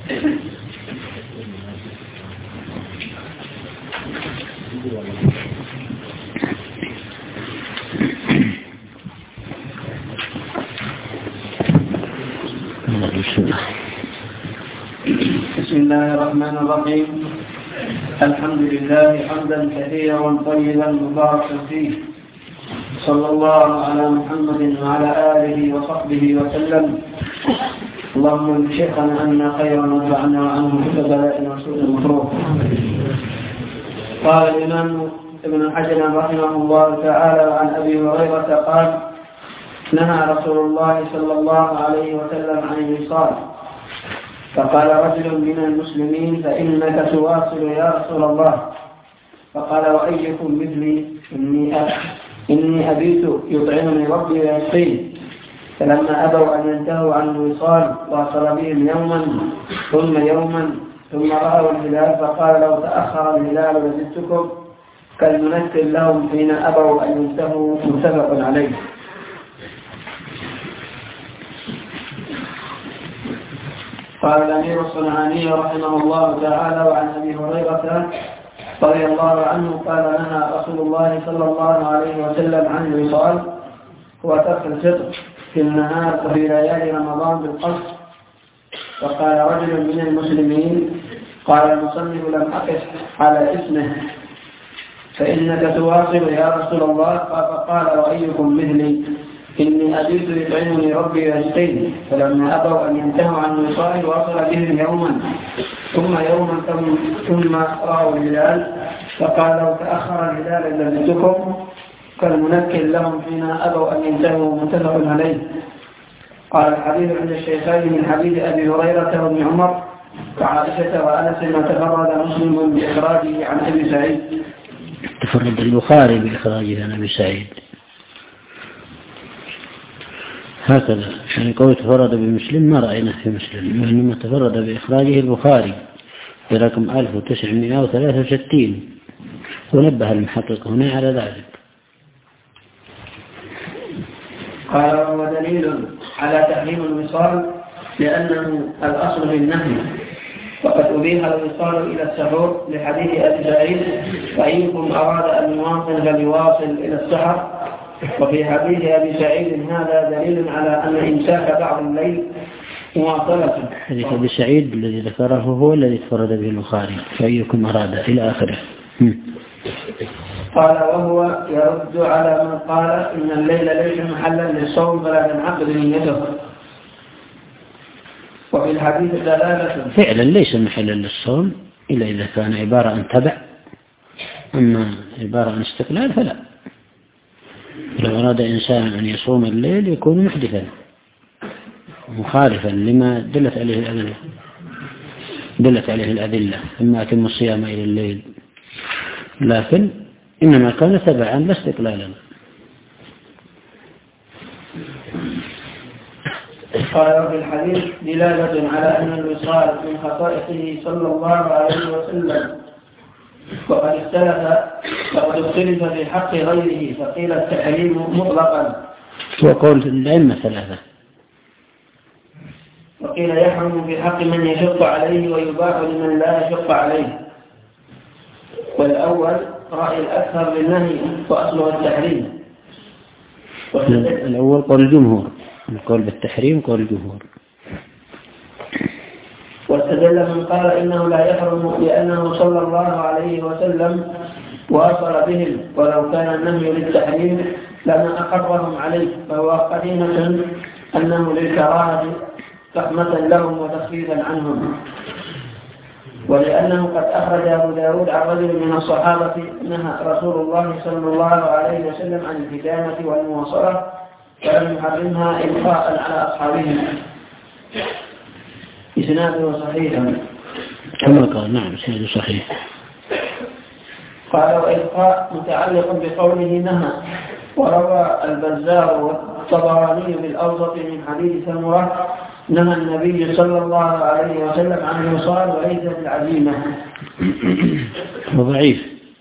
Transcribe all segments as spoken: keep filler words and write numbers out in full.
بسم الله الرحمن الرحيم. الحمد لله حمدا كثيرا طيبا مباركا فيه، صلى الله على محمد وعلى آله وصحبه وسلم. اللهم انشئنا عنا خيرا وانفعنا عنه كل بلاء وسوء مكروه. قال الإمام ابن حجر رحمه الله تعالى عن أبي هريرة قال: نهى رسول الله صلى الله عليه وسلم عن الوصال، فقال رجل من المسلمين: فإنك تواصل يا رسول الله. فقال: وأيكم مثلي؟ إني إني أبيت يطعمني ربي ويسقيني. فلما أبوا أن ينتهوا عن الوصال واصل بهم يوما ثم يوما ثم رأوا الهلال، فقال: لو تأخر الهلال لزدتكم، كالمنكر لهم حين أبوا أن ينتهوا. متفق عليه. قال الأمير الصنعاني رحمه الله تعالى وعن أبي هريرة رضي الله عنه قال: نهى رسول الله صلى الله عليه وسلم عن الوصال، هو ترك الفطر في النهار وفي ليالي رمضان بالقصد. فقال رجل من المسلمين: قال المصنف لم أقف على اسمه: فإنك تواصل يا رسول الله. فقال: وأيكم مثلي؟ إني أبيت يطعمني ربي ويسقيني. فلما أبوا أن ينتهوا عن الوصال واصل بهم يوما ثم يوما ثم رأوا الهلال، فقال: لو تأخر الهلال لزدتكم، كالمنكر لهم حين أبوا أن ينتهوا. متفق عليه. قال الحديث عند الشيخين من حديث أبي هريرة وابن عمر وعائشة وأنس، وتفرد مسلم بإخراجه عن أبي سعيد. تفرد البخاري بإخراجه عن أبي سعيد هكذا، يعني قول تفرد بمسلم ما رأينا في مسلم، وإنما تفرد بإخراجه البخاري برقم ألف وتسعمائة وثلاثة وستين، ونبه المحقق هنا على ذلك. قال: وهو دليل على تحريم الوصال لأنه الأصل في النهي، وقد أبيح الوصال إلى السحور لحديث أبي سعيد: فأيكم أراد أن يواصل فليواصل إلى السحر. وفي حديث أبي سعيد هذا دليل على أن إمساك بعض الليل مواصلة. حديث أبي سعيد الذي ذكره هو الذي تفرد به البخاري: فأيكم أراد إلى آخره. قال: وهو يرد على من قال إن الليل ليس محلا للصوم فلا تنعقد نيته. وفي الحديث دلالة فعلا ليس محلا للصوم إلا إذا كان عبارة عن تبع، أما عبارة عن استقلال فلا. لو أراد إنسان أن يصوم الليل يكون محدثا مخالفا لما دلت عليه الأدلة دلت عليه الأدلة ثم أتم الصيام إلى الليل، لكن إنما كان تبعا لا استقلالا. قال في الحديث دلالة على أن الوصال من خصائصه صلى الله عليه وسلم، وقد اختلف وقد اختلف في حق غيره، فقيل التحريم مطلقا، وقول الأئمة ثلاثة، وقيل يحرم في حق من يشق عليه ويباح لمن لا يشق عليه. والأول رأي الأكثر للنهي وأصله التحريم. الأول قول الجمهور، القول بالتحريم قول الجمهور. واستدل من قال إنه لا يحرم لأنه صلى الله عليه وسلم واصل بهم، ولو كان النهي للتحريم لما أقرهم عليه، فهو قديمة أنه للكراهة رحمة لهم وتخفيفا عنهم. ولأنه قد أخرج أبو داود عن رجل من الصحابة نهى رسول الله صلى الله عليه وسلم عن الهدامة والمواصلة، ولم يحرمها إلقاء على أصحابهم. إسناده صحيح كما قال. نعم إسناده صحيح. قال: وإلقاء متعلق بقوله نهى. وروى البزار والطبراني بالأوسط من حديث سمرة: نهى النبي صلى الله عليه وسلم عن الوصال وليس بالعزيمة. وضعيف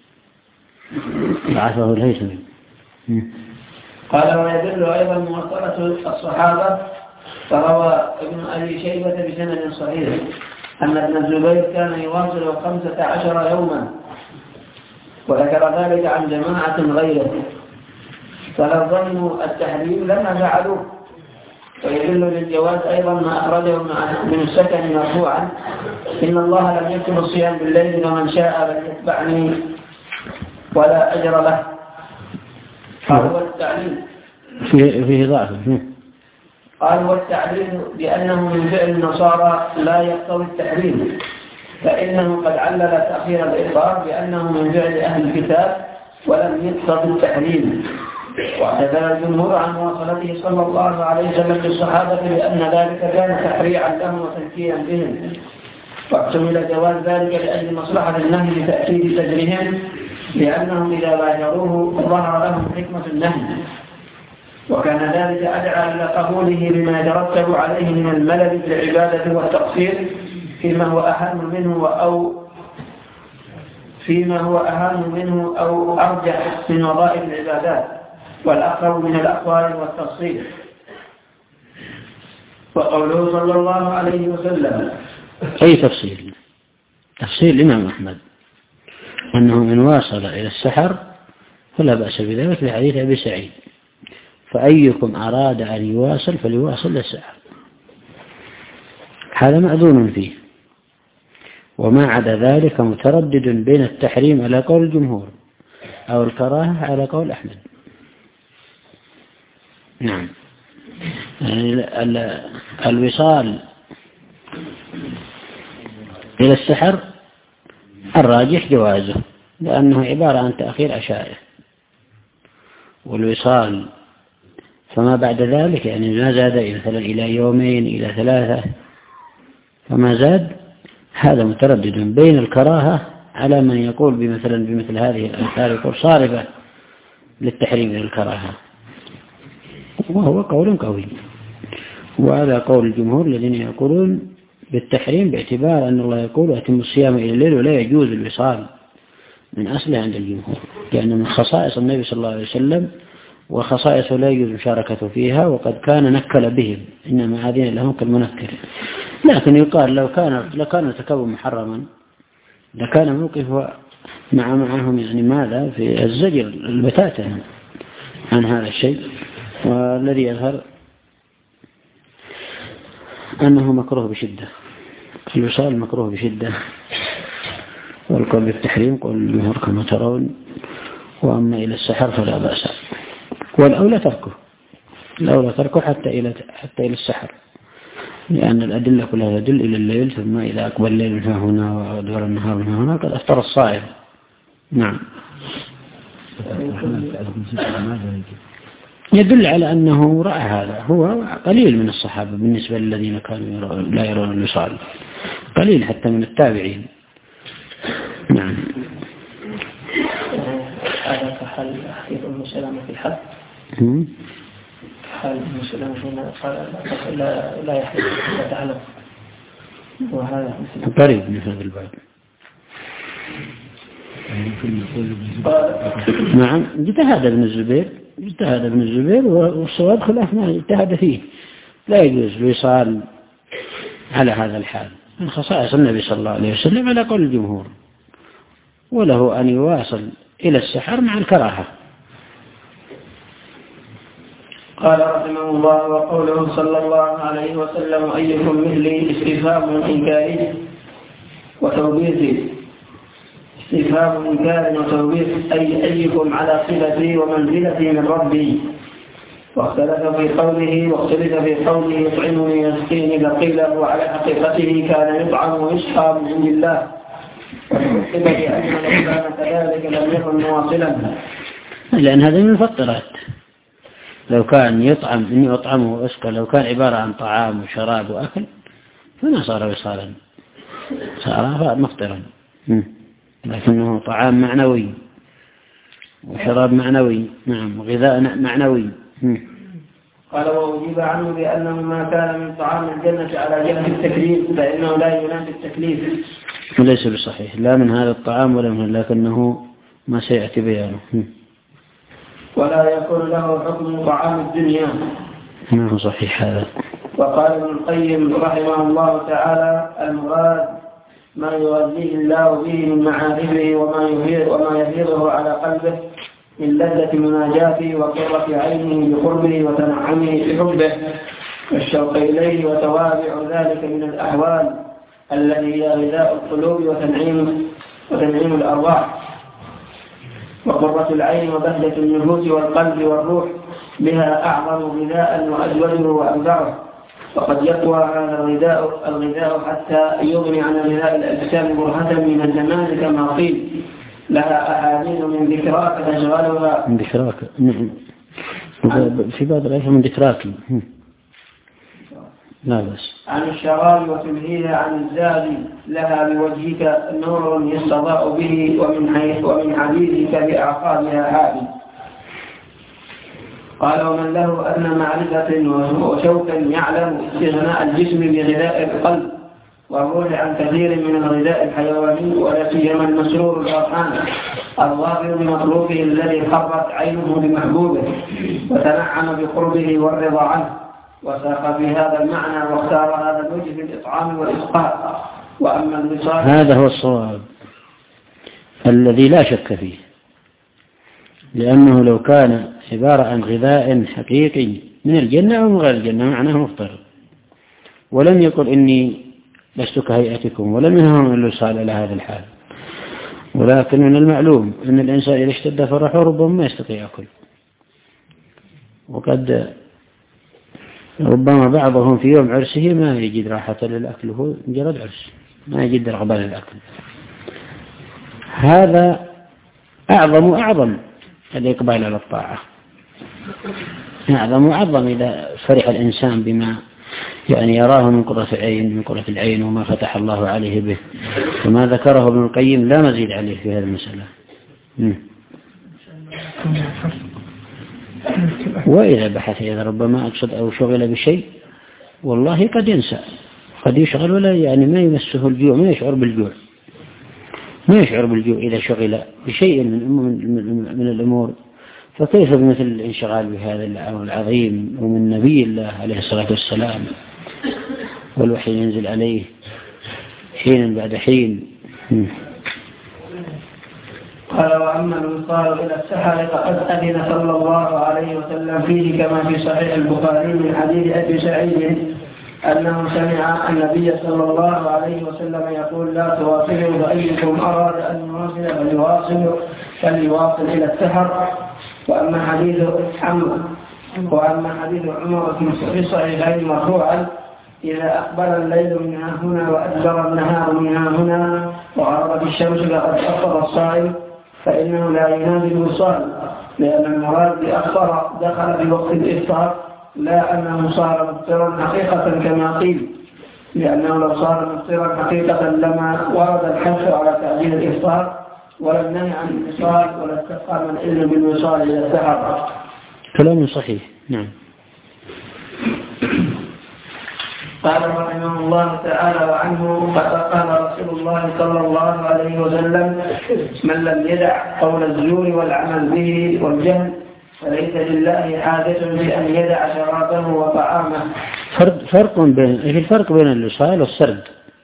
ضعفه الهيثمي. قال: ويدل أيضا مواصلة الصحابة، فروى ابن أبي شيبة بسند صحيح أن ابن الزبير كان يواصل خمسة عشر يوما، وذكر ذلك عن جماعة غيره، فلو ظنوا التحريم لما فعلوه. ويدل للجواز أيضا ما أخرجه من السكن مرفوعا: إن الله لم يكتب الصيام بالليل ومن شاء فليتبعني ولا أجر له. قال والتعليل فيه ضعف. قال والتعليل بأنه من فعل النصارى لا يقتضي التحريم، فإنه قد علل تأخير الإفطار بأنه من فعل أهل الكتاب ولم يقتضي التحريم. واعتذر الجمهور عن مواصلته صلى الله عليه وسلم للصحابة بأن ذلك كان تحريعا لهم وتذكيرا بهم، واحتمل جواز ذلك لأجل مصلحة النهي لتأكيد تجريهم، لأنهم إذا باشروه ظهر لهم حكمة النهي، وكان ذلك أدعى إلى قبوله بما يترتب عليه من الملل في العبادة والتقصير فيما هو أهم منه أو فيما هو أهم منه أو أرجح من وظائف العبادات، والأقرب من الأقوال والتفصيل. وقوله صلى الله عليه وسلم أي تفصيل؟ تفصيل الإمام أحمد أنه من واصل إلى السحر فلا بأس بذلك لحديث أبي سعيد: فأيكم أراد أن يواصل فليواصل للسحر. هذا مأذون فيه، وما عدا ذلك متردد بين التحريم على قول الجمهور أو الكراهة على قول أحمد. نعم، يعني الوصال إلى السحر الراجح جوازه، لأنه عبارة عن تأخير عشائر. والوصال فما بعد ذلك يعني ما زاد مثلا إلى يومين إلى ثلاثة فما زاد، هذا متردد بين الكراهة على من يقول بمثلا بمثل هذه الأمثال يقول صارفة للتحريم للكراهة، وهو قول قوي. وهذا قول الجمهور الذين يقولون بالتحريم باعتبار أن الله يقول: أتم الصيام إلى الليل، ولا يجوز الوصال من أصله عند الجمهور، لأن من خصائص النبي صلى الله عليه وسلم وخصائص لا يجوز مشاركته فيها، وقد كان نكل بهم، إنما هذين لهم كالمنكر. لكن يقال لو كان لكان ارتكابه محرما لكان موقف مع معهم يعني ماذا في الزجر البتاتا عن هذا الشيء. والذي يظهر أنه مكروه بشدة، الوصال مكروه بشدة، والقول بالتحريم قول الجمهور كما ترون. وأما إلى السحر فلا بأس، والأولى تركه، الأولى تركه حتى إلى حتى إلى السحر، لأن الأدلة كلها تدل إلى الليل، ثم إذا أقبل الليل من هنا وأدبر النهار من هنا قد أفطر الصائم. نعم، يدل على أنه رأى هذا. هو قليل من الصحابة بالنسبة للذين كانوا لا يرون الوصال، قليل حتى من التابعين. نعم. هذا كحال حديث أم سلمة في الحد، حال أم سلمة هنا قال لا لا يحدث لا تعلم، وهذا قريب من هذا الباب. نعم، اجتهد ابن الزبير اجتهد ابن الزبير والصواب خلاف ما اجتهد فيه. لا يجوز الوصال على هذا الحال، من خصائص النبي صلى الله عليه وسلم على قول الجمهور، وله أن يواصل إلى السحر مع الكراهة. قال رحمه الله: وقوله صلى الله عليه وسلم: أيكم مثلي، استفهام إنكاري وتوبيخ، استفهام إنكار وتوبيخ، أي أيكم على صلتي ومنزلتي من ربي. واختلف في قوله واختلف في قوله يطعمني يسقيني، لقيل هو على حقيقته كان يطعم ويسقى من عند الله، وقيل بأن لو كان كذلك لم يكن مواصلا، لأن هذا من المفطرات. لو كان يطعم إني أطعمه وأسقى، لو كان عبارة عن طعام وشراب وأكل فما صار وصالا، صار مفطرا، لكنه طعام معنوي وشراب معنوي. نعم، وغذاء معنوي. قال: وأجيب عنه بأنه ما كان من طعام الجنة على جهة التكليف فإنه لا ينافي التكليف، وليس بصحيح لا من هذا الطعام ولا من، لكنه ما سيأتي بيانه. ولا يكون له حكم طعام الدنيا. ما هو صحيح هذا. وقال ابن القيم رحمه الله تعالى: المراد ما يغذيه الله به من معارفه وما يفيض وما يفيضه على قلبه من لذة مناجاته وقرة عينه بقربه وتنعمه بحبه والشوق إليه وتوابع ذلك من الأحوال التي هي غذاء القلوب وتنعيم وتنعيم الأرواح وقرة العين وبهجة النفوس والقلب والروح بها أعظم غذاء وأجوده وأنفعه. وقد يقوى هذا الغذاء الغذاء حتى يغني عن غذاء الأجسام برهة من الزمان كما قيل لها أحاديث من ذكراك تشغلها من ذكراك في بعض الآيات من ذكراك لا بس عن الشغال وتلهيها عن الزاد لها بوجهك نور يستضاء به ومن حيث ومن حديثك بأعقابها هادي. قال ومن له أن معرفة وشوكا يعلم استغناء الجسم بغذاء القلب والروح عن كثير من الغذاء الحيواني ولا سيما المسرور الأرحام الظاهر بمطلوبه الذي قرت عينه بمحبوبه وتنعم بقربه والرضا عنه وساق في هذا المعنى واختار هذا الوجه في الإطعام والإسقاء. وأما الوصال هذا هو الصواب الذي لا شك فيه، لأنه لو كان عبارة عن غذاء حقيقي من الجنة أو من غير الجنة معناه مفطر، ولم يقل إني لست كهيئتكم ولم ينههم الوصال إلى هذا الحال. ولكن من المعلوم أن الإنسان إذا اشتد فرحه ربما ما يستطيع يأكل، وقد ربما بعضهم في يوم عرسه ما يجد راحة للأكل، هو مجرد عرس ما يجد رغبة للأكل. هذا أعظم أعظم الإقبال على الطاعة، أعظم أعظم إذا فرح الإنسان بما يعني يراه من قرة العين من قرة العين وما فتح الله عليه به، وما ذكره ابن القيم لا مزيد عليه في هذه المسألة. وإذا بحث إذا ربما أقصد أو شغل بشيء والله قد ينسى قد يشغل ولا يعني ما يمسه الجوع، ما يشعر بالجوع ما يشعر بالجوع إذا شغل بشيء من, من, من الأمور، فكيف بمثل الانشغال بهذا الأمر العظيم ومن نبي الله عليه الصلاة والسلام والوحي ينزل عليه حين بعد حين. قال وأما الوصال إلى السحر فقد أذن صلى الله عليه وسلم فيه كما في صحيح البخاري من حديث أبي سعيد أنه سمع النبي صلى الله عليه وسلم يقول لا تواصلوا فأيكم أراد أن يواصل فليواصل فليواصل إلى السحر. وأما حديث عمرو وأما حديث عمر في صحيحين مرفوعا إذا أقبل الليل من هنا وأدبر النهار من هنا وغربت الشمس فقد أفطر الصائم فإنه لا ينام بالوصال، لأن المراد بأفطر دخل في وقت الإفطار لا أنه صار مفطرا حقيقة كما قيل، لأنه لو صار مفطرا حقيقة لما ورد الحث على تأجيل الإفطار ولم نهي عن الوصال ولا استقام العلم بالوصال إلى السحر. كلام صحيح. نعم. قال رحمه الله تعالى وعنه قال رسول الله صلى الله عليه وسلم من لم يدع قول الزور والعمل به والجهل فليس لله حاجة في أن يدع شرابه وطعامه. فرق فرق بين ايش الفرق بين الوصال والسرد؟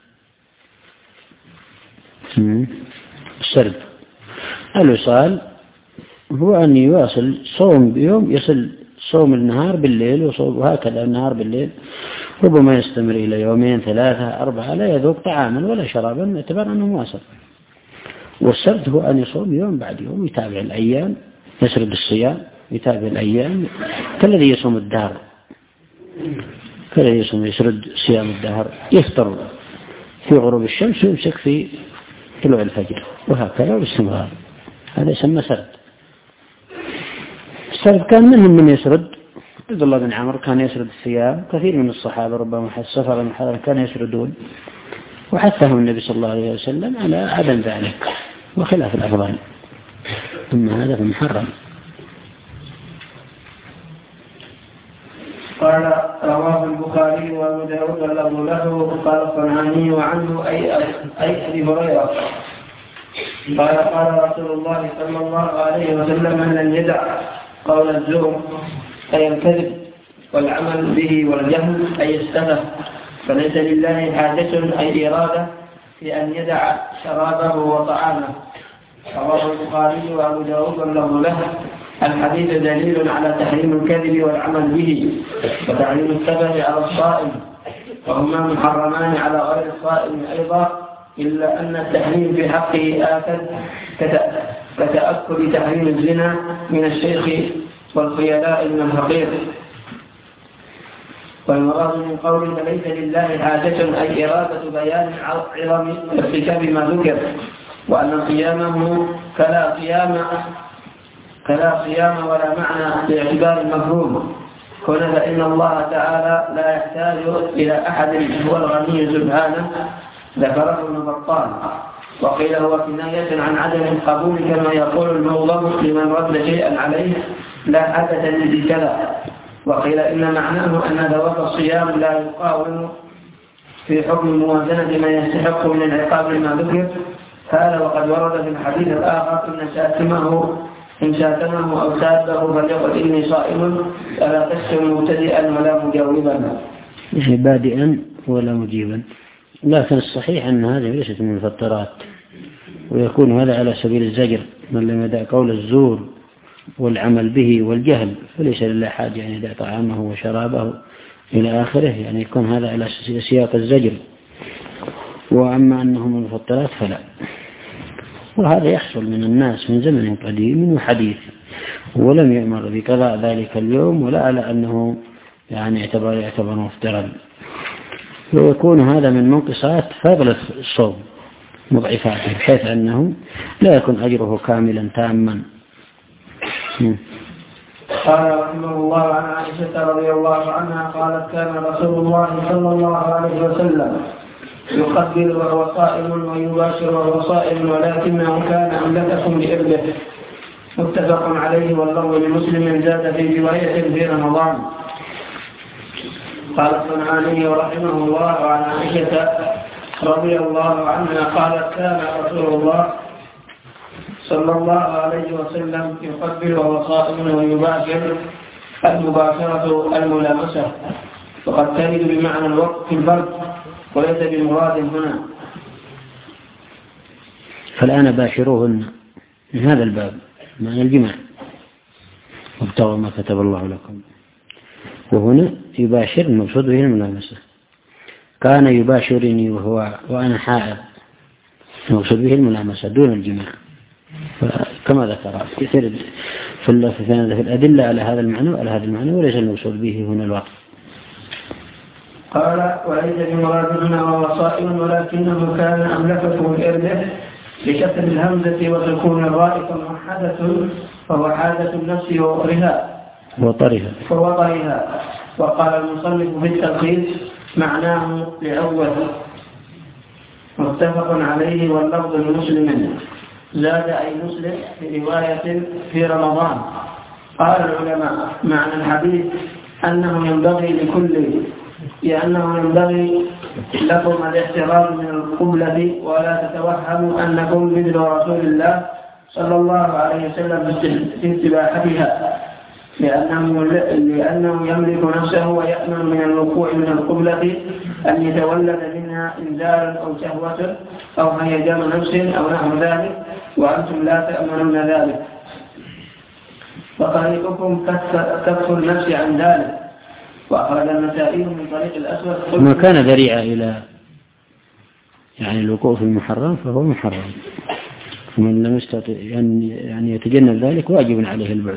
السرد الوصال هو أن يواصل صوم بيوم يصل صوم النهار بالليل وصوم وهكذا النهار بالليل، ربما يستمر إلى يومين ثلاثة أربعة لا يذوق طعاما ولا شرابا اعتبار أنه مواصل. والسرد هو أن يصوم يوم بعد يوم يتابع الأيام يسرد الصيام يتابع الأيام كالذي يصوم الدهر كالذي يصوم يسرد صيام الدهر، يفطر في غروب الشمس ويمسك في طلوع الفجر وهكذا باستمرار، هذا يسمى سرد. السرد كان منهم من يسرد، عبد الله بن عمرو كان يسرد الصيام، كثير من الصحابة ربما السفر المحرم كان يسردون، وحثهم النبي صلى الله عليه وسلم على عدم ذلك وخلاف الأفضل، ثم هذا في محرم. قال رواه البخاري وابو داود واللفظ له. قال الصنعاني وعنه أي أي أبي هريرة قال قال رسول الله صلى الله عليه وسلم من لم يدع قول الزور أي الكذب والعمل به والجهل أي السفه فليس لله حاجة أي إرادة في أن يدع شرابه وطعامه. رواه البخاري وأبو داود واللفظ له. الحديث دليل على تحريم الكذب والعمل به وتعليم السبب على الصائم، وهما محرمان على غير الصائم أيضا، إلا أن التحريم في حقه آكد كتأكد تحريم الزنا من الشيخ والخيلاء من الفقير. والمراد من قوله ليس لله حاجة أي إرادة بيان عظم ارتكاب ما ذكر، وأن قيامه فلا قيام فلا قيام ولا معنى باعتبار المفهوم. هنا فإن الله تعالى لا يحتاج إلى أحد هو الغني سبحانه، ذكره ابن بطال. وقيل هو كناية عن عدم القبول كما يقول المغضب لمن رد شيئا عليه لا حدث لذي كذا. وقيل إن معناه أن ثواب الصيام لا يقاوم في حكم موازنة ما يستحق من العقاب لما ذكر. هذا وقد ورد في الحديث الآخر إن شاتمه إن شاتمه أو سابه فليقل إني صائم فلا تشتم مبتدئا ولا مجاوبا. يعني بادئا ولا مجيبا. لكن الصحيح أن هذه ليست من الفطرات، ويكون هذا على سبيل الزجر. من لم يدع قول الزور والعمل به والجهل فليس لله حاجة يعني يدع طعامه وشرابه إلى آخره، يعني يكون هذا على سياق الزجر. وأما أنه من الفطرات فلا. وهذا يحصل من الناس من زمن قديم وحديث، ولم يأمر بقضاء ذلك اليوم ولا على أنه يعني يعتبر يعتبر مفترا. ويكون هذا من منقصات فضل الصوم مضعفاته، بحيث أنه لا يكون أجره كاملا تاما. قال رحمه الله عن عائشة رضي الله عنها قالت كان رسول الله صلى الله عليه وسلم يقبل وهو صائم ويباشر وهو صائم ولكنه كان أملككم لإربه. متفق عليه واللفظ لمسلم زاد في رواية في رمضان. قال الصنعاني رحمه الله عن عائشة رضي الله عنها قالت كان رسول الله صلى الله عليه وسلم يقبل وهو صائم ويباشر. المباشرة الملامسة، وقد ترد بمعنى الوقت في البرد وليس بالمراد هنا. فالآن باشروهن من هذا الباب معنى الجماع، وابتغوا ما كتب الله لكم. وهنا يباشر المقصود به الملامسة. كان يباشرني وهو وأنا حائض، المقصود به الملامسة دون الجماع، كما ذكر كثير في الأدلة على هذا المعنى وعلى هذا المعنى، وليس المقصود به هنا الوقت. قال وليس بمرادنا وهو صائم ولكنه كان أملككم لإربه بكسر الهمزة وسكون الراء فموحدة فهو حادة النفس ووطرها وطرها ووطرها. وقال المصنف في التلخيص معناه لأول. متفق عليه واللفظ لمسلم زاد أي مسلم في رواية في رمضان. قال العلماء معنى الحديث أنه ينبغي لكل لأنه ينبغي لكم الاحتراز من القبلة ولا تتوهموا أنكم مثل رسول الله صلى الله عليه وسلم في استباحتها، لأنه, لأنه يملك نفسه ويأمن من الوقوع من القبلة أن يتولد منها إنزال أو شهوة أو هيجان نفس أو نحو ذلك، وأنتم لا تأمنون ذلك. فطريقكم كف النفس عن ذلك. وأخرج النسائي من طريق الأسود ما كان ذريعة إلى يعني الوقوع في المحرم فهو محرم، ومن لم يستطع يعني يتجنب ذلك واجب عليه البعد.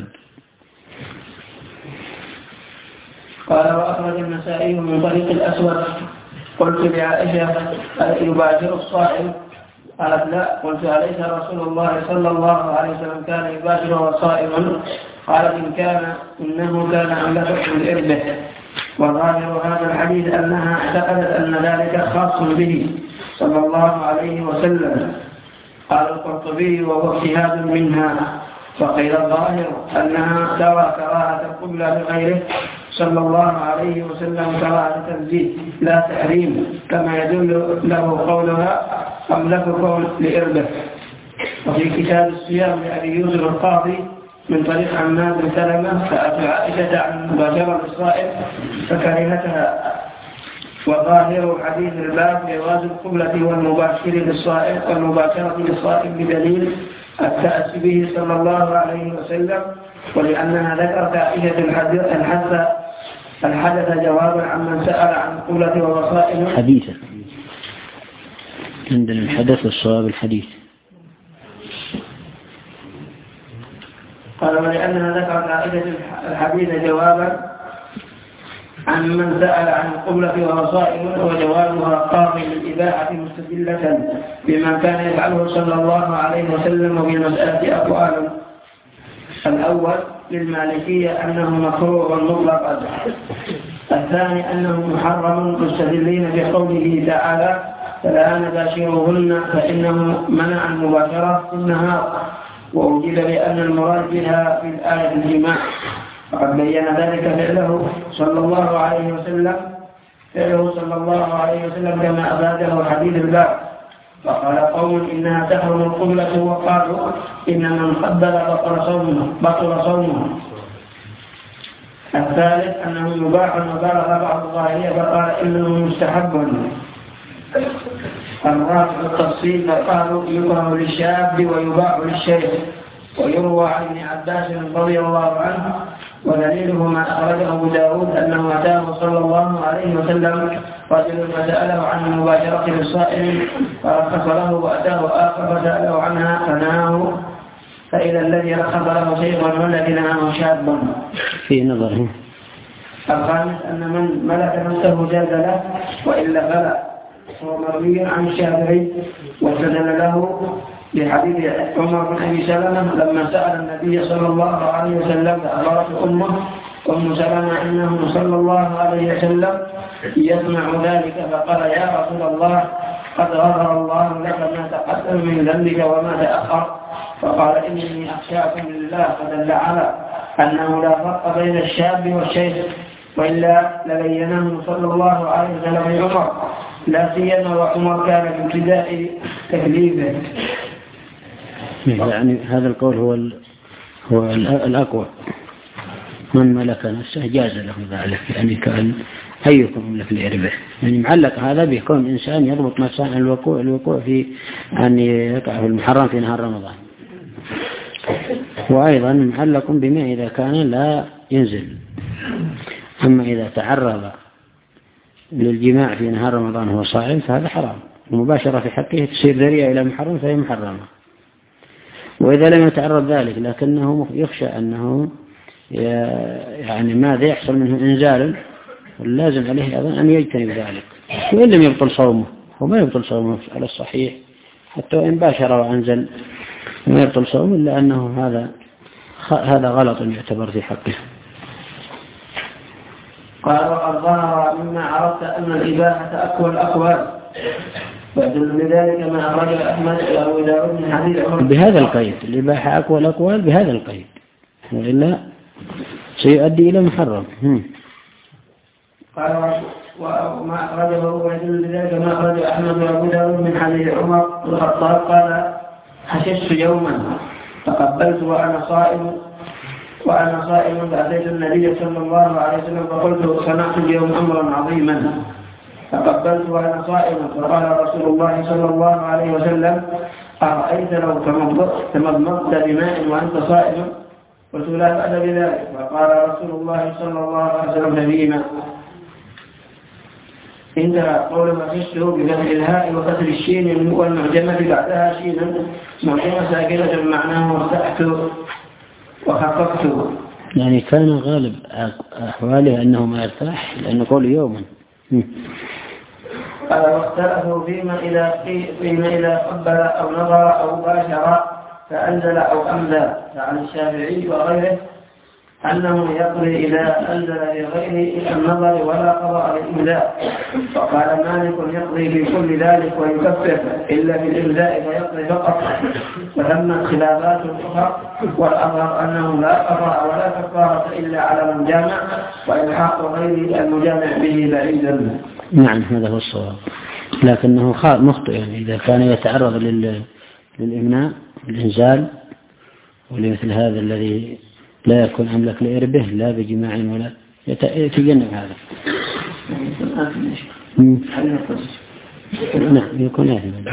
قال وأخرج النسائي من طريق الأسود قلت لعائشة يباشر الصائم؟ قالت لا. قلت أليس رسول الله صلى الله عليه وسلم كان يباشر وهو صائم؟ قالت إن كان إنه كان أملككم لإربه. وظاهر هذا الحديث أنها اعتقدت أن ذلك خاص به صلى الله عليه وسلم. قال القرطبي وهو اجتهاد منها. وقيل الظاهر أنها ترى كراهة القبلة لغيره صلى الله عليه وسلم كراهة تنزيه لا تحريم، كما يدل له قولها أملككم لإربه. وفي كتاب الصيام لأبي يوسف القاضي من طريق عماد بن سلمة سألت عائشة عن مباشرة الصائم فكرهتها وظاهر حديث الباب جواز القبلة والمباشر للصائم والمباشرة للصائم بدليل التأسي به صلى الله عليه وسلم، ولأنها ذكرت عائشة الحدث الحدث جوابا عمن سأل عن القبلة ووصائل حديثا. عندنا الحدث والصواب الحديث. قال ولأنها ذكرت عائشة الحديث جوابا عن من سأل عن القبلة ووصائل، وجوابها قاضي للإباحة مستدلة بما كان يفعله صلى الله عليه وسلم بالمسألة أقوال. الأول للمالكية أنه مكروه مطلقا، الثاني أنه محرم مستدلين بقوله تعالى فلا نباشرهن فإنه منع المباشرة في النهار، وأجيب بأن المراد بها في الآية الجماع، وقد بين ذلك فعله صلى الله عليه وسلم فعله صلى الله عليه وسلم كما أفاده حديث الباب. فقال قوم إنها تحرم القبلة، وقالوا إن من قبل بطل صومه بطل صومه. الثالث أنه مباح، وبالغ بعض الظاهرية فقال إنه مستحب. الرابع التفصيل فقالوا يكره للشاب ويباح للشيخ. ويروى عن ابن عباس رضي الله عنه ودليله ما أخرجه أبو داود أنه أتاه صلى الله عليه وسلم رجل فسأله عن المباشرة للصائم فرخص له، وأتاه آخر فسأله عنها فنهاه، فإذا الذي رخص له شيخ والذي نهاه شاب. في نظره. الخامس أن من ملك نفسه جاز له، وإلا فلا. هو مروي عن الشافعي واستدل له بحديث عمر بن أبي سلمة لما سأل النبي صلى الله عليه وسلم فأخبرته أمه أم سلمة أنه صلى الله عليه وسلم يسمع ذلك، فقال يا رسول الله قد غفر الله لك ما تقدم من ذنبك وما تأخر. فقال إني أخشاكم لله، فدل على أنه لا فرق بين الشاب والشيخ، وإلا لبينه صلى الله عليه وسلم لعمر، لا سيما وعمر كان في ابتداء تكليفه. يعني هذا القول هو هو الأقوى. من ملك نفسه جاز له ذلك، يعني كان أيكم ملك لإربه، يعني معلق هذا بيكون إنسان يضبط نفسه عن الوقوع الوقوع في أن يقع في المحرم في نهار رمضان، وأيضا معلق بما إذا كان لا ينزل. أما إذا تعرض للجماع في نهار رمضان هو صائم فهذا حرام، المباشرة في حقه تصير ذريعة إلى محرم فهي محرمة. وإذا لم يتعرض ذلك لكنه يخشى أنه يعني ماذا يحصل منه إنزال، واللازم عليه أيضا أن يجتنب ذلك، وإن لم يبطل صومه، وما يبطل صومه على الصحيح حتى وإن باشر وأنزل ما يبطل صومه، إلا أنه هذا هذا غلط يعتبر في حقه. قال وقد ظهر مما عرفت أن الإباحة أقوى الأقوال، ويدل لذلك ما أخرجه أحمد وأبو داود من حديث عمر بهذا القيد، الإباحة أقوى الأقوال بهذا القيد، وإلا سيؤدي إلى محرم. قال وما أخرجه ويدل لذلك ما أخرجه أحمد وأبو داود من حديث عمر الخطاب قال حششت يوما فقبلت وأنا صائم وأنا صائم فأتيت النبي صلى الله عليه وسلم فقلت صنعت اليوم أمرا عظيما فقبلت وأنا صائم، فقال رسول الله صلى الله عليه وسلم أرأيت لو تمضمضت بماء وأنت صائم؟ قلت لا بأس بذلك، فقال رسول الله صلى الله عليه وسلم فيما انتهى قول فششته بفتح الهاء وكسر الشين والمعجمة بعدها شينا معجمة ساكنة معناه وارتحت وخففت. يعني كان غالب أحواله أنه ما يرتاح لأنه قول يوما. قال واختلفوا فيما إذا فيما إذا قبل أو نظر أو باشر فأنزل أو أمزى، فعن الشافعي وغيره أنه يقضي إذا أنزل لغيره النظر ولا قضاء للإملاء، وقال مالك يقضي في كل ذلك ويكفر إلا بالإملاء فيقضي فقط، وثمت خلافات أخرى، والأظهر أنه لا قضاء ولا كفارة إلا على من جامع، وإلحاق غيره المجامع به بعيدا. نعم هذا هو الصواب، لكنه مخطئ، يعني إذا كان يتعرض للإمناء والإنزال ولمثل هذا الذي لا يكون أملك لإربه لا بجماع ولا يتجنب هذا. نعم يكون آثما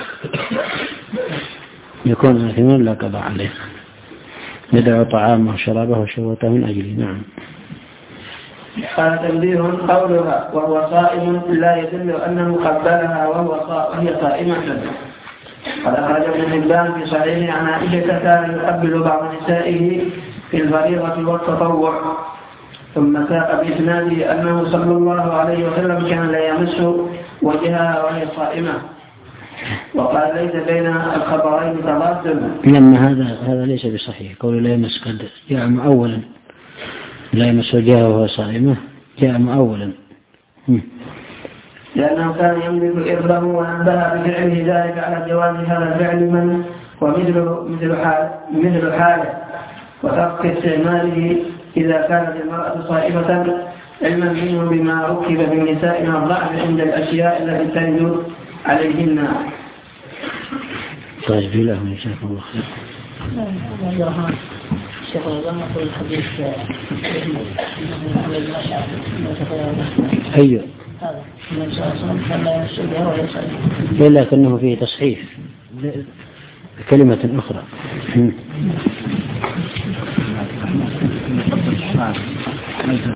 يكون آثما لا قضاء عليه يدعو طعامه وشرابه وشهوته من أجله. نعم. قال تنبيه قولها وهو صائم لا يدل أنه قبلها وهي صائمة. قد أخرج ابن حبان في صحيح عن عائشة كان يقبل بعض نسائه في الفريضة والتطوع، ثم ساق بإسناده أنه صلى الله عليه وسلم كان لا يمس وجهها وهي صائمة، وقال ليس بين الخبرين تضاد. لأن هذا هذا ليس بصحيح. قول لا يمس قد جاء مؤولا، لا يمس وجهها وهو صائمة جاء مؤولا، لأنه كان يملك إرضه ونبه بفعله ذلك على جواز هذا الفعل من ومثل مثل حال مثل حاله وترك استعماله إذا كانت المرأة صائمة، علما منه بما ركب بالنساء من الضعف عند الأشياء التي تنجو عليهن. طيب الله جزاكم الله خير. شيخ الله يقول الحديث أيوه هذا النبي صلى الله عليه وسلم كان لا يمس بها ولا يصلي، لكنه فيه تصحيح بكلمة أخرى.